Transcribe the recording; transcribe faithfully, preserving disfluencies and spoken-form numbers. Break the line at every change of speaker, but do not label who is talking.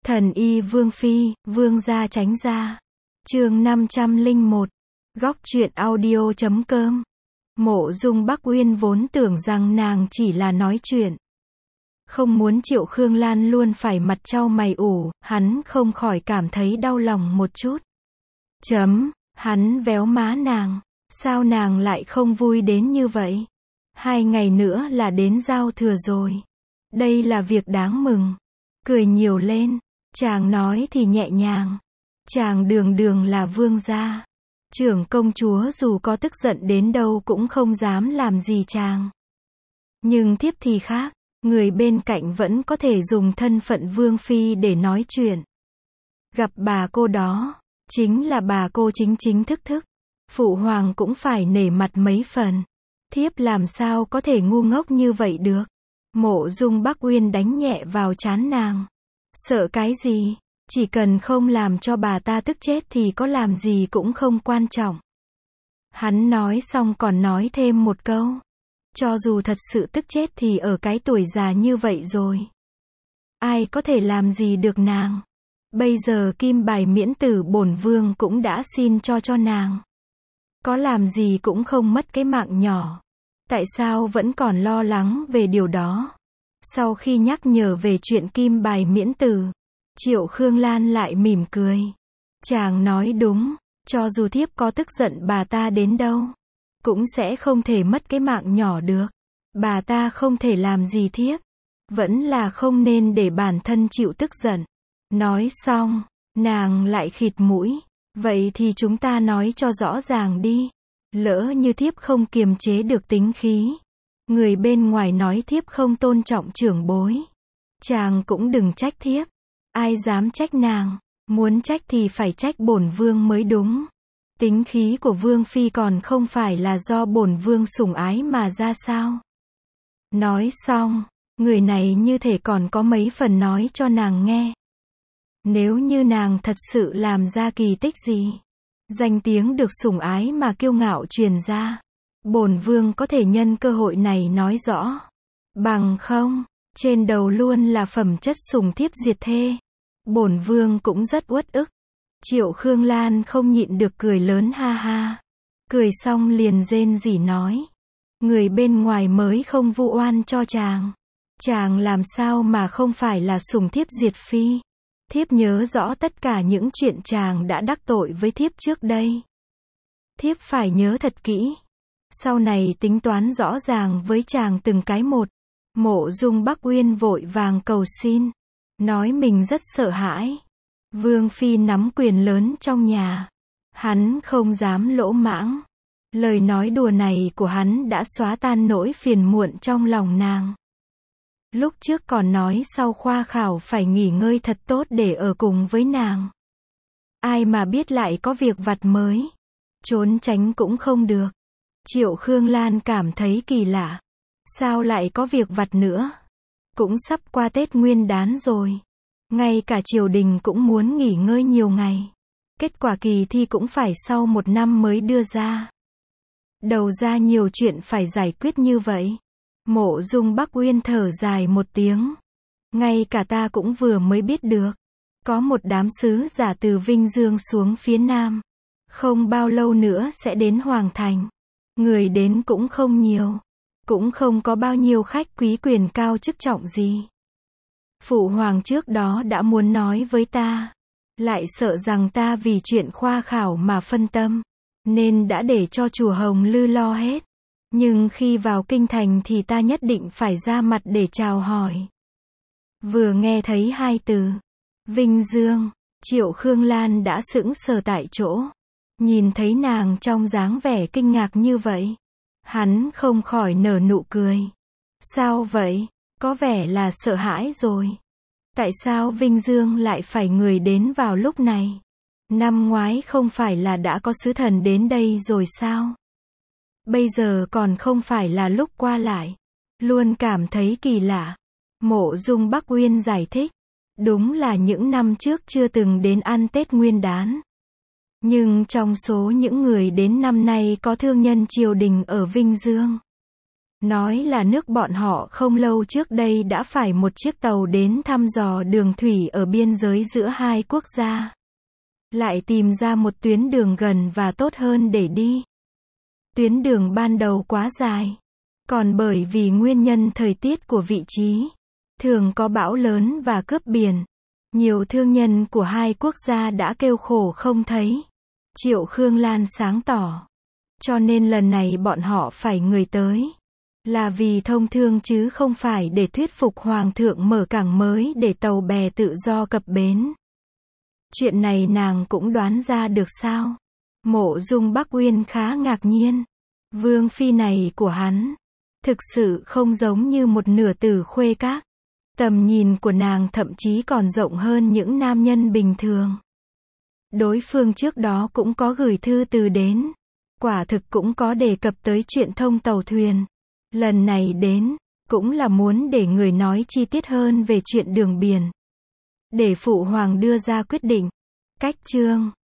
Thần y Vương Phi, Vương gia tránh ra. Chương năm trăm lẻ một. Góc truyện audio chấm com. Mộ Dung Bắc Uyên vốn tưởng rằng nàng chỉ là nói chuyện. Không muốn Triệu Khương Lan luôn phải mặt trao mày ủ, hắn không khỏi cảm thấy đau lòng một chút. Chấm, hắn véo má nàng. Sao nàng lại không vui đến như vậy? Hai ngày nữa là đến giao thừa rồi. Đây là việc đáng mừng. Cười nhiều lên. Chàng nói thì nhẹ nhàng. Chàng đường đường là vương gia. Trưởng công chúa dù có tức giận đến đâu cũng không dám làm gì chàng. Nhưng thiếp thì khác. Người bên cạnh vẫn có thể dùng thân phận vương phi để nói chuyện. Gặp bà cô đó, chính là bà cô chính chính thức thức. Phụ hoàng cũng phải nể mặt mấy phần. Thiếp làm sao có thể ngu ngốc như vậy được. Mộ Dung Bắc Uyên đánh nhẹ vào trán nàng. Sợ cái gì? Chỉ cần không làm cho bà ta tức chết thì có làm gì cũng không quan trọng. Hắn nói xong còn nói thêm một câu. Cho dù thật sự tức chết thì ở cái tuổi già như vậy rồi. Ai có thể làm gì được nàng? Bây giờ kim bài miễn tử bổn vương cũng đã xin cho cho nàng. Có làm gì cũng không mất cái mạng nhỏ. Tại sao vẫn còn lo lắng về điều đó? Sau khi nhắc nhở về chuyện kim bài miễn tử, Triệu Khương Lan lại mỉm cười. Chàng nói đúng, cho dù thiếp có tức giận bà ta đến đâu, cũng sẽ không thể mất cái mạng nhỏ được. Bà ta không thể làm gì thiếp. Vẫn là không nên để bản thân chịu tức giận. Nói xong, nàng lại khịt mũi. Vậy thì chúng ta nói cho rõ ràng đi. Lỡ như thiếp không kiềm chế được tính khí. Người bên ngoài nói thiếp không tôn trọng trưởng bối. Chàng cũng đừng trách thiếp. Ai dám trách nàng. Muốn trách thì phải trách bổn vương mới đúng. Tính khí của vương phi còn không phải là do bổn vương sủng ái mà ra sao? Nói xong, người này như thể còn có mấy phần nói cho nàng nghe. Nếu như nàng thật sự làm ra kỳ tích gì, danh tiếng được sủng ái mà kiêu ngạo truyền ra, bổn vương có thể nhân cơ hội này nói rõ. Bằng không, trên đầu luôn là phẩm chất sủng thiếp diệt thê. Bổn vương cũng rất uất ức. Triệu Khương Lan không nhịn được cười lớn ha ha. Cười xong liền rên rỉ nói. Người bên ngoài mới không vu oan cho chàng. Chàng làm sao mà không phải là sủng thiếp diệt phi. Thiếp nhớ rõ tất cả những chuyện chàng đã đắc tội với thiếp trước đây. Thiếp phải nhớ thật kỹ. Sau này tính toán rõ ràng với chàng từng cái một. Mộ Dung Bắc Uyên vội vàng cầu xin. Nói mình rất sợ hãi. Vương phi nắm quyền lớn trong nhà. Hắn không dám lỗ mãng. Lời nói đùa này của hắn đã xóa tan nỗi phiền muộn trong lòng nàng. Lúc trước còn nói sau khoa khảo phải nghỉ ngơi thật tốt để ở cùng với nàng. Ai mà biết lại có việc vặt mới. Trốn tránh cũng không được. Triệu Khương Lan cảm thấy kỳ lạ. Sao lại có việc vặt nữa? Cũng sắp qua Tết Nguyên Đán rồi. Ngay cả triều đình cũng muốn nghỉ ngơi nhiều ngày. Kết quả kỳ thi cũng phải sau một năm mới đưa ra. Đầu ra nhiều chuyện phải giải quyết như vậy. Mộ Dung Bắc Uyên thở dài một tiếng. Ngay cả ta cũng vừa mới biết được. Có một đám sứ giả từ Vinh Dương xuống phía Nam. Không bao lâu nữa sẽ đến Hoàng Thành. Người đến cũng không nhiều. Cũng không có bao nhiêu khách quý quyền cao chức trọng gì. Phụ hoàng trước đó đã muốn nói với ta. Lại sợ rằng ta vì chuyện khoa khảo mà phân tâm. Nên đã để cho chùa Hồng Lư lo hết. Nhưng khi vào kinh thành thì ta nhất định phải ra mặt để chào hỏi. Vừa nghe thấy hai từ Vinh Dương, Triệu Khương Lan đã sững sờ tại chỗ. Nhìn thấy nàng trong dáng vẻ kinh ngạc như vậy, hắn không khỏi nở nụ cười. Sao vậy? Có vẻ là sợ hãi rồi. Tại sao Vinh Dương lại phải người đến vào lúc này? Năm ngoái không phải là đã có sứ thần đến đây rồi sao? Bây giờ còn không phải là lúc qua lại. Luôn cảm thấy kỳ lạ. Mộ Dung Bắc Uyên giải thích. Đúng là những năm trước chưa từng đến ăn Tết Nguyên Đán. Nhưng trong số những người đến năm nay có thương nhân triều đình ở Vinh Dương. Nói là nước bọn họ không lâu trước đây đã phải một chiếc tàu đến thăm dò đường thủy ở biên giới giữa hai quốc gia. Lại tìm ra một tuyến đường gần và tốt hơn để đi. Tuyến đường ban đầu quá dài. Còn bởi vì nguyên nhân thời tiết của vị trí, thường có bão lớn và cướp biển, nhiều thương nhân của hai quốc gia đã kêu khổ không thấy. Triệu Khương Lan sáng tỏ. Cho nên lần này bọn họ phải người tới. Là vì thông thương chứ không phải để thuyết phục Hoàng thượng mở cảng mới để tàu bè tự do cập bến. Chuyện này nàng cũng đoán ra được sao? Mộ Dung Bắc Uyên khá ngạc nhiên. Vương phi này của hắn, thực sự không giống như một nửa tử khuê các. Tầm nhìn của nàng thậm chí còn rộng hơn những nam nhân bình thường. Đối phương trước đó cũng có gửi thư từ đến. Quả thực cũng có đề cập tới chuyện thông tàu thuyền. Lần này đến, cũng là muốn để người nói chi tiết hơn về chuyện đường biển. Để phụ hoàng đưa ra quyết định. Cách chương